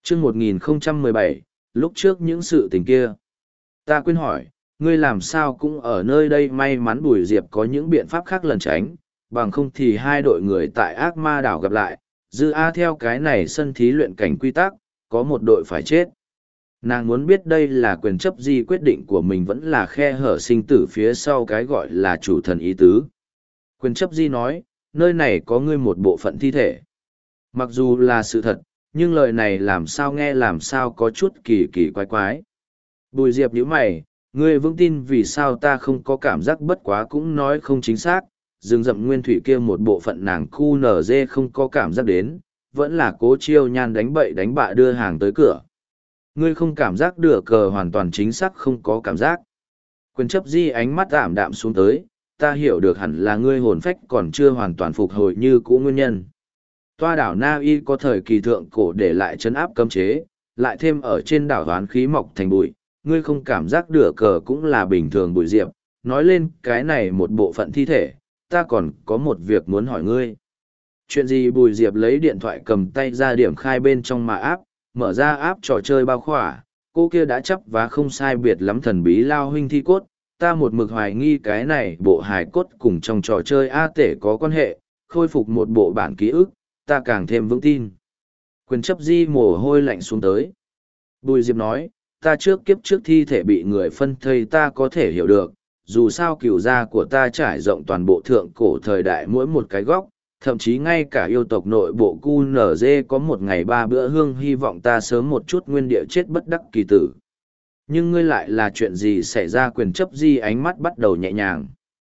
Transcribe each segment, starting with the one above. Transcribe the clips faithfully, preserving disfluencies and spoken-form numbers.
chương một nghìn không trăm mười bảy, lúc trước những sự tình kia. Ta quên hỏi, ngươi làm sao cũng ở nơi đây. May mắn Bùi Diệp có những biện pháp khác lẩn tránh, bằng không thì hai đội người tại ác ma đảo gặp lại, dư A theo cái này sân thí luyện cảnh quy tắc, có một đội phải chết. Nàng muốn biết đây là quyền chấp di quyết định của mình vẫn là khe hở sinh tử phía sau cái gọi là chủ thần ý tứ. Quyền chấp di nói, nơi này có ngươi một bộ phận thi thể. Mặc dù là sự thật, nhưng lời này làm sao nghe làm sao có chút kỳ kỳ quái quái. Bùi Diệp nhíu mày, ngươi vững tin vì sao ta không có cảm giác, bất quá cũng nói không chính xác. Rừng rậm nguyên thủy kia một bộ phận nàng khu nở dê không có cảm giác đến, vẫn là cố chiêu nhan đánh bậy đánh bạ đưa hàng tới cửa. Ngươi không cảm giác được cờ hoàn toàn chính xác không có cảm giác. Quyền chấp di ánh mắt ảm đạm xuống tới, ta hiểu được hẳn là ngươi hồn phách còn chưa hoàn toàn phục hồi như cũ nguyên nhân. Toa đảo Na Y có thời kỳ thượng cổ để lại chấn áp cấm chế, lại thêm ở trên đảo hoán khí mọc thành bụi, ngươi không cảm giác được cờ cũng là bình thường. Bùi Diệp, nói lên cái này một bộ phận thi thể, ta còn có một việc muốn hỏi ngươi. Chuyện gì? Bùi Diệp lấy điện thoại cầm tay ra điểm khai bên trong mà áp, mở ra áp trò chơi bao khỏa, cô kia đã chấp và không sai biệt lắm thần bí lao huynh thi cốt, ta một mực hoài nghi cái này bộ hài cốt cùng trong trò chơi A tể có quan hệ, khôi phục một bộ bản ký ức, ta càng thêm vững tin. Quyền chấp di mồ hôi lạnh xuống tới. Bùi Diệp nói, ta trước kiếp trước thi thể bị người phân thây ta có thể hiểu được, dù sao cửu gia của ta trải rộng toàn bộ thượng cổ thời đại mỗi một cái góc, thậm chí ngay cả yêu tộc nội bộ cu nở dê có một ngày ba bữa hương, hy vọng ta sớm một chút nguyên địa chết bất đắc kỳ tử. Nhưng ngươi lại là chuyện gì xảy ra? Quyền chấp di ánh mắt bắt đầu nhẹ nhàng.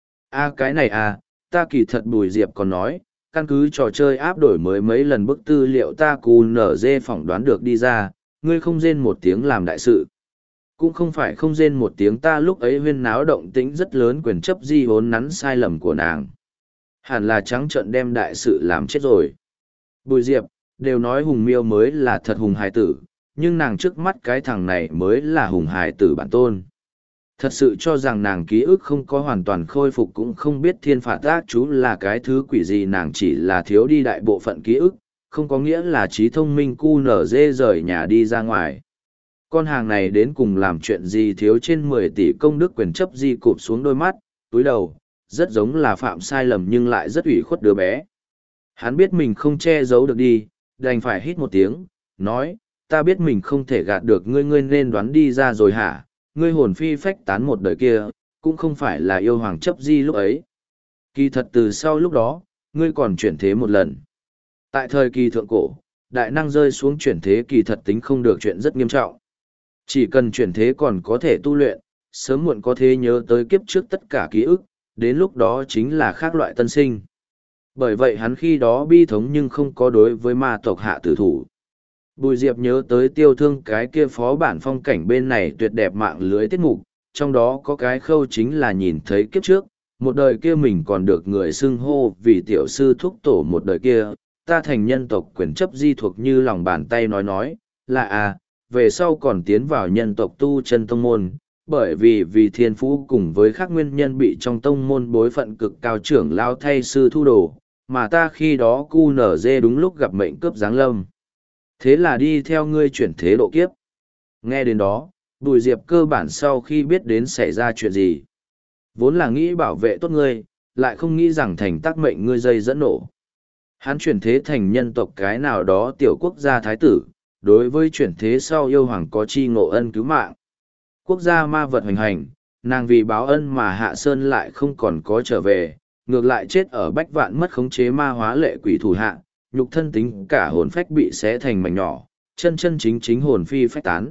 A cái này à, ta kỳ thật Bùi Diệp còn nói, căn cứ trò chơi áp đổi mới mấy lần bức tư liệu ta cu nở dê phỏng đoán được đi ra, ngươi không rên một tiếng làm đại sự. Cũng không phải không rên một tiếng, ta lúc ấy huyên náo động tĩnh rất lớn. Quyền chấp di hốn nắn sai lầm của nàng. Hẳn là trắng trợn đem đại sự làm chết rồi. Bùi Diệp, đều nói hùng miêu mới là thật hùng hài tử, nhưng nàng trước mắt cái thằng này mới là hùng hài tử bản tôn. Thật sự cho rằng nàng ký ức không có hoàn toàn khôi phục, cũng không biết thiên phạt ác chú là cái thứ quỷ gì. Nàng chỉ là thiếu đi đại bộ phận ký ức, không có nghĩa là trí thông minh cu nở dê rời nhà đi ra ngoài. Con hàng này đến cùng làm chuyện gì thiếu trên mười tỷ công đức? Quyền chấp di cụp xuống đôi mắt, túi đầu, rất giống là phạm sai lầm nhưng lại rất ủy khuất đứa bé. Hắn biết mình không che giấu được đi, đành phải hít một tiếng, nói, ta biết mình không thể gạt được ngươi, ngươi nên đoán đi ra rồi hả? Ngươi hồn phi phách tán một đời kia, cũng không phải là yêu hoàng chấp di lúc ấy. Kỳ thật từ sau lúc đó, ngươi còn chuyển thế một lần. Tại thời kỳ thượng cổ, đại năng rơi xuống chuyển thế kỳ thật tính không được chuyện rất nghiêm trọng. Chỉ cần chuyển thế còn có thể tu luyện, sớm muộn có thể nhớ tới kiếp trước tất cả ký ức, đến lúc đó chính là khác loại tân sinh. Bởi vậy hắn khi đó bi thống nhưng không có đối với ma tộc hạ tử thủ. Bùi Diệp nhớ tới tiêu thương cái kia phó bản phong cảnh bên này tuyệt đẹp mạng lưới tiết mục, trong đó có cái khâu chính là nhìn thấy kiếp trước, một đời kia mình còn được người xưng hô vì tiểu sư thúc tổ, một đời kia, ta thành nhân tộc. Quyền chấp di thuộc như lòng bàn tay nói nói, là à, về sau còn tiến vào nhân tộc tu chân tông môn, bởi vì vì thiên phú cùng với các nguyên nhân bị trong tông môn bối phận cực cao trưởng lao thay sư thu đồ, mà ta khi đó cu nở dê đúng lúc gặp mệnh cướp giáng lâm. Thế là đi theo ngươi chuyển thế độ kiếp. Nghe đến đó, Bùi Diệp cơ bản sau khi biết đến xảy ra chuyện gì. Vốn là nghĩ bảo vệ tốt ngươi, lại không nghĩ rằng thành tác mệnh ngươi dây dẫn nổ. Hắn chuyển thế thành nhân tộc cái nào đó tiểu quốc gia thái tử, đối với chuyển thế sau yêu hoàng có chi ngộ ân cứu mạng. Quốc gia ma vật hoành hành, nàng vì báo ân mà hạ sơn lại không còn có trở về, ngược lại chết ở bách vạn mất khống chế ma hóa lệ quỷ thủ hạ, nhục thân tính cả hồn phách bị xé thành mảnh nhỏ, chân chân chính chính hồn phi phách tán.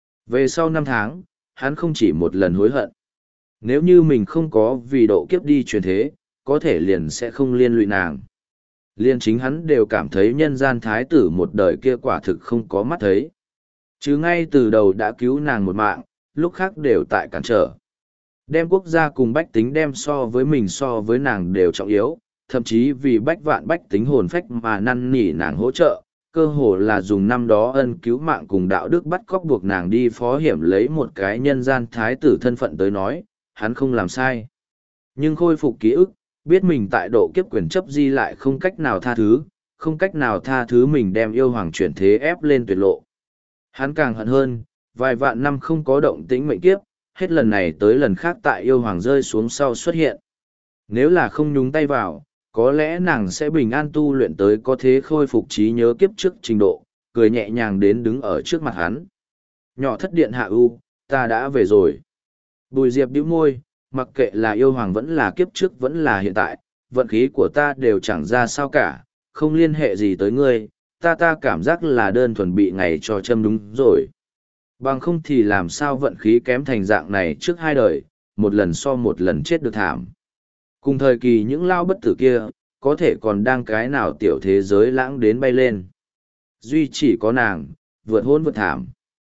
Về sau năm tháng, hắn không chỉ một lần hối hận. Nếu như mình không có vì độ kiếp đi truyền thế, có thể liền sẽ không liên lụy nàng. Liên chính hắn đều cảm thấy nhân gian thái tử một đời kia quả thực không có mắt thấy. Chứ ngay từ đầu đã cứu nàng một mạng, lúc khác đều tại cản trở. Đem quốc gia cùng bách tính đem so với mình so với nàng đều trọng yếu, thậm chí vì bách vạn bách tính hồn phách mà năn nỉ nàng hỗ trợ, cơ hồ là dùng năm đó ân cứu mạng cùng đạo đức bắt cóc buộc nàng đi phó hiểm lấy một cái nhân gian thái tử thân phận tới nói, hắn không làm sai. Nhưng khôi phục ký ức, biết mình tại độ kiếp quyền chấp di lại không cách nào tha thứ, không cách nào tha thứ mình đem yêu hoàng chuyển thế ép lên tuyệt lộ. Hắn càng hận hơn, vài vạn năm không có động tĩnh mệnh kiếp, hết lần này tới lần khác tại yêu hoàng rơi xuống sau xuất hiện. Nếu là không nhúng tay vào, có lẽ nàng sẽ bình an tu luyện tới có thế khôi phục trí nhớ kiếp trước trình độ, cười nhẹ nhàng đến đứng ở trước mặt hắn. Nhỏ thất điện hạ u, ta đã về rồi. Bùi Diệp bĩu môi, mặc kệ là yêu hoàng vẫn là kiếp trước vẫn là hiện tại, vận khí của ta đều chẳng ra sao cả, không liên hệ gì tới ngươi, ta ta cảm giác là đơn thuần bị ngày cho châm đúng rồi. Bằng không thì làm sao vận khí kém thành dạng này trước hai đời, một lần so một lần chết được thảm. Cùng thời kỳ những lao bất tử kia, có thể còn đang cái nào tiểu thế giới lãng đến bay lên. Duy chỉ có nàng, vượt hôn vượt thảm.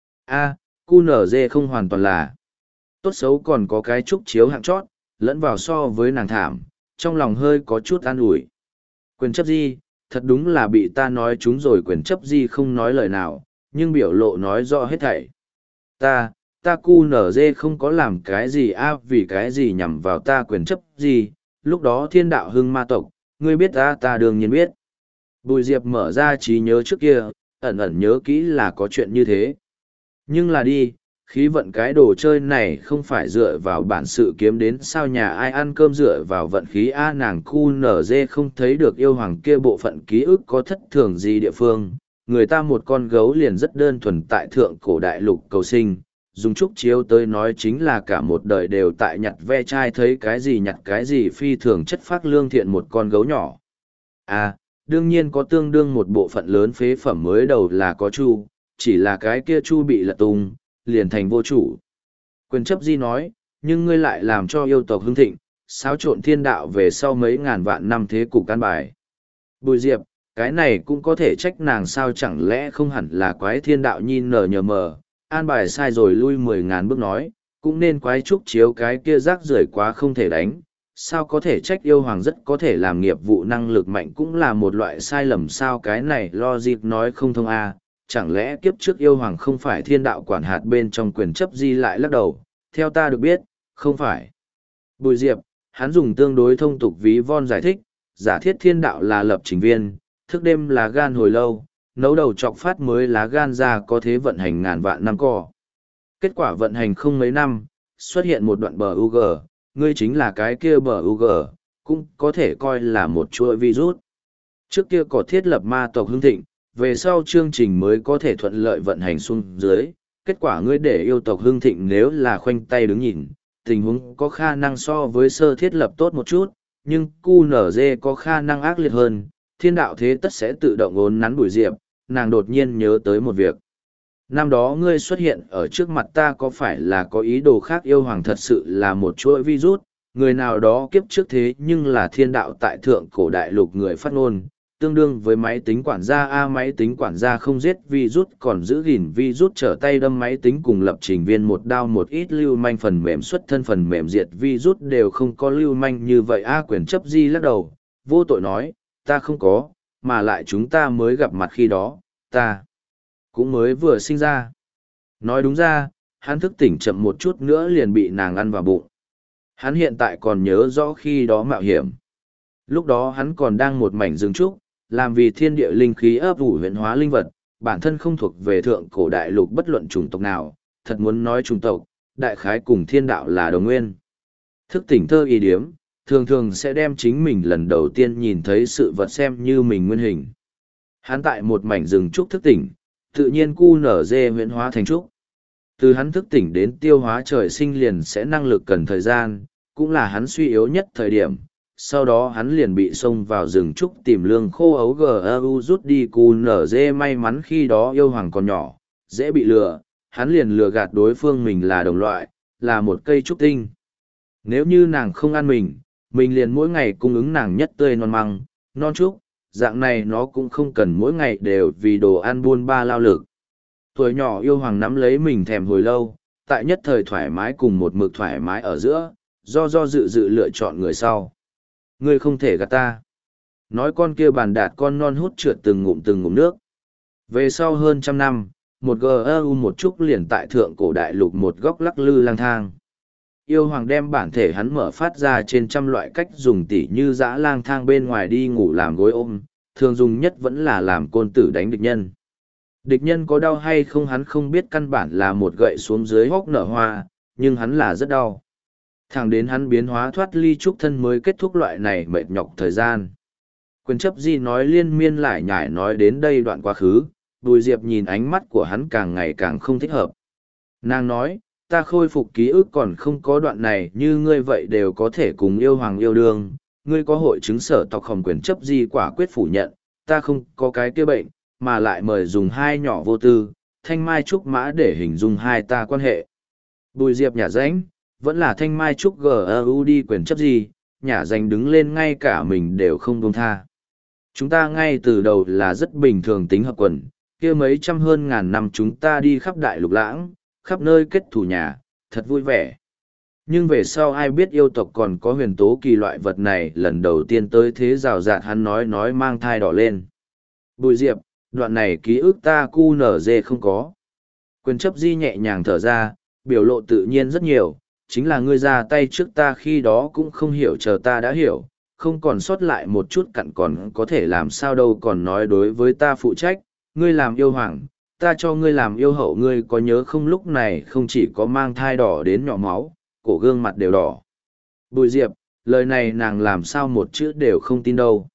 A, cu nở dê không hoàn toàn là. Tốt xấu còn có cái trúc chiếu hạng chót, lẫn vào so với nàng thảm, trong lòng hơi có chút an ủi. Quyền chấp di, thật đúng là bị ta nói chúng rồi, quyền chấp di không nói lời nào, nhưng biểu lộ nói rõ hết thảy. Ta, ta cu nở dê không có làm cái gì a vì cái gì nhằm vào ta quyền chấp gì, lúc đó thiên đạo hưng ma tộc, ngươi biết ta ta đương nhiên biết. Bùi Diệp mở ra trí nhớ trước kia, ẩn ẩn nhớ kỹ là có chuyện như thế. Nhưng là đi, khí vận cái đồ chơi này không phải dựa vào bản sự kiếm đến sao nhà ai ăn cơm dựa vào vận khí a nàng cu nở dê không thấy được yêu hoàng kia bộ phận ký ức có thất thường gì địa phương. Người ta một con gấu liền rất đơn thuần tại thượng cổ đại lục cầu sinh, dùng trúc chiếu tới nói chính là cả một đời đều tại nhặt ve chai thấy cái gì nhặt cái gì phi thường chất phác lương thiện một con gấu nhỏ. À, đương nhiên có tương đương một bộ phận lớn phế phẩm mới đầu là có chu, chỉ là cái kia chu bị lật tung, liền thành vô chủ. Quyền chấp di nói, nhưng ngươi lại làm cho yêu tộc hưng thịnh, xáo trộn thiên đạo về sau mấy ngàn vạn năm thế cục căn bài. Bùi Diệp, cái này cũng có thể trách nàng sao chẳng lẽ không hẳn là quái thiên đạo nhi nở nhờ mờ, an bài sai rồi lui mười ngàn bước nói, cũng nên quái trúc chiếu cái kia rác rưởi quá không thể đánh. Sao có thể trách yêu hoàng rất có thể làm nghiệp vụ năng lực mạnh cũng là một loại sai lầm sao cái này lo dịp nói không thông a chẳng lẽ kiếp trước yêu hoàng không phải thiên đạo quản hạt bên trong quyền chấp di lại lắc đầu, theo ta được biết, không phải. Bùi Diệp, hắn dùng tương đối thông tục ví von giải thích, giả thiết thiên đạo là lập trình viên, thức đêm là gan hồi lâu, nấu đầu chọc phát mới lá gan ra có thế vận hành ngàn vạn năm co. Kết quả vận hành không mấy năm, xuất hiện một đoạn bờ u giê, ngươi chính là cái kia bờ u giê, cũng có thể coi là một chuỗi virus. Trước kia có thiết lập ma tộc hưng thịnh, về sau chương trình mới có thể thuận lợi vận hành xuống dưới. Kết quả ngươi để yêu tộc hưng thịnh nếu là khoanh tay đứng nhìn, tình huống có khả năng so với sơ thiết lập tốt một chút, nhưng cu nở dê có khả năng ác liệt hơn, thiên đạo thế tất sẽ tự động ốn nắn Bùi Diệp. Nàng đột nhiên nhớ tới một việc. Năm đó ngươi xuất hiện ở trước mặt ta có phải là có ý đồ khác yêu hoàng thật sự là một chuỗi virus, người nào đó kiếp trước thế nhưng là thiên đạo tại thượng cổ đại lục người phát ngôn, tương đương với máy tính quản gia A máy tính quản gia không giết virus còn giữ gìn virus trở tay đâm máy tính cùng lập trình viên một đao một ít lưu manh phần mềm xuất thân phần mềm diệt virus đều không có lưu manh như vậy A quyền chấp di lắc đầu, vô tội nói, ta không có, mà lại chúng ta mới gặp mặt khi đó, ta cũng mới vừa sinh ra. Nói đúng ra, hắn thức tỉnh chậm một chút nữa liền bị nàng ăn vào bụng. Hắn hiện tại còn nhớ rõ khi đó mạo hiểm. Lúc đó hắn còn đang một mảnh rừng trúc, làm vì thiên địa linh khí ấp ủ huyện hóa linh vật, bản thân không thuộc về thượng cổ đại lục bất luận chủng tộc nào, thật muốn nói chủng tộc, đại khái cùng thiên đạo là đồng nguyên. Thức tỉnh thơ y điếm, thường thường sẽ đem chính mình lần đầu tiên nhìn thấy sự vật xem như mình nguyên hình. Hắn tại một mảnh rừng trúc thức tỉnh, tự nhiên cu nở dê huyễn hóa thành trúc. Từ hắn thức tỉnh đến tiêu hóa trời sinh liền sẽ năng lực cần thời gian, cũng là hắn suy yếu nhất thời điểm. Sau đó hắn liền bị xông vào rừng trúc tìm lương khô ấu gu rút đi cu nở dê may mắn khi đó yêu hoàng còn nhỏ, dễ bị lừa, hắn liền lừa gạt đối phương mình là đồng loại, là một cây trúc tinh. Nếu như nàng không ăn mình, mình liền mỗi ngày cung ứng nàng nhất tươi non măng, non trúc, dạng này nó cũng không cần mỗi ngày đều vì đồ ăn buôn ba lao lực. Tuổi nhỏ yêu hoàng nắm lấy mình thèm hồi lâu, tại nhất thời thoải mái cùng một mực thoải mái ở giữa, do do dự dự lựa chọn người sau. Ngươi không thể gạt ta. Nói con kia bàn đạt con non hút trượt từng ngụm từng ngụm nước. Về sau hơn trăm năm, một gu một chút liền tại thượng cổ đại lục một góc lắc lư lang thang. Yêu hoàng đem bản thể hắn mở phát ra trên trăm loại cách dùng tỉ như dã lang thang bên ngoài đi ngủ làm gối ôm, thường dùng nhất vẫn là làm côn tử đánh địch nhân. Địch nhân có đau hay không hắn không biết, căn bản là một gậy xuống dưới hốc nở hoa, nhưng hắn là rất đau. Thẳng đến hắn biến hóa thoát ly trúc thân mới kết thúc loại này mệt nhọc thời gian. Quyền chấp di nói liên miên lại nhải nói đến đây đoạn quá khứ, Bùi Diệp nhìn ánh mắt của hắn càng ngày càng không thích hợp. Nàng nói, ta khôi phục ký ức còn không có đoạn này như ngươi vậy đều có thể cùng yêu hoàng yêu đương, ngươi có hội chứng sở tộc khổng. Quyền chấp di quả quyết phủ nhận, ta không có cái kia bệnh, mà lại mời dùng hai nhỏ vô tư, thanh mai trúc mã để hình dung hai ta quan hệ. Bùi Diệp nhả ránh, vẫn là thanh mai trúc gu đi. Quyền chấp di, nhả ránh đứng lên ngay cả mình đều không buông tha. Chúng ta ngay từ đầu là rất bình thường tính hợp quần, kia mấy trăm hơn ngàn năm chúng ta đi khắp đại lục lãng, khắp nơi kết thù nhà, thật vui vẻ. Nhưng về sau ai biết yêu tộc còn có huyền tố kỳ loại vật này, lần đầu tiên tới thế rào rạt hắn nói nói mang thai đỏ lên. Bùi Diệp, đoạn này ký ức ta cu nở dê không có. Quyền chấp di nhẹ nhàng thở ra, biểu lộ tự nhiên rất nhiều, chính là ngươi ra tay trước ta khi đó cũng không hiểu, chờ ta đã hiểu, không còn sót lại một chút cặn còn có thể làm sao đâu, còn nói đối với ta phụ trách, ngươi làm yêu hoàng, ta cho ngươi làm yêu hậu, ngươi có nhớ không, lúc này không chỉ có mang thai đỏ đến nhỏ máu, cổ gương mặt đều đỏ. Bùi Diệp, lời này nàng làm sao một chữ đều không tin đâu.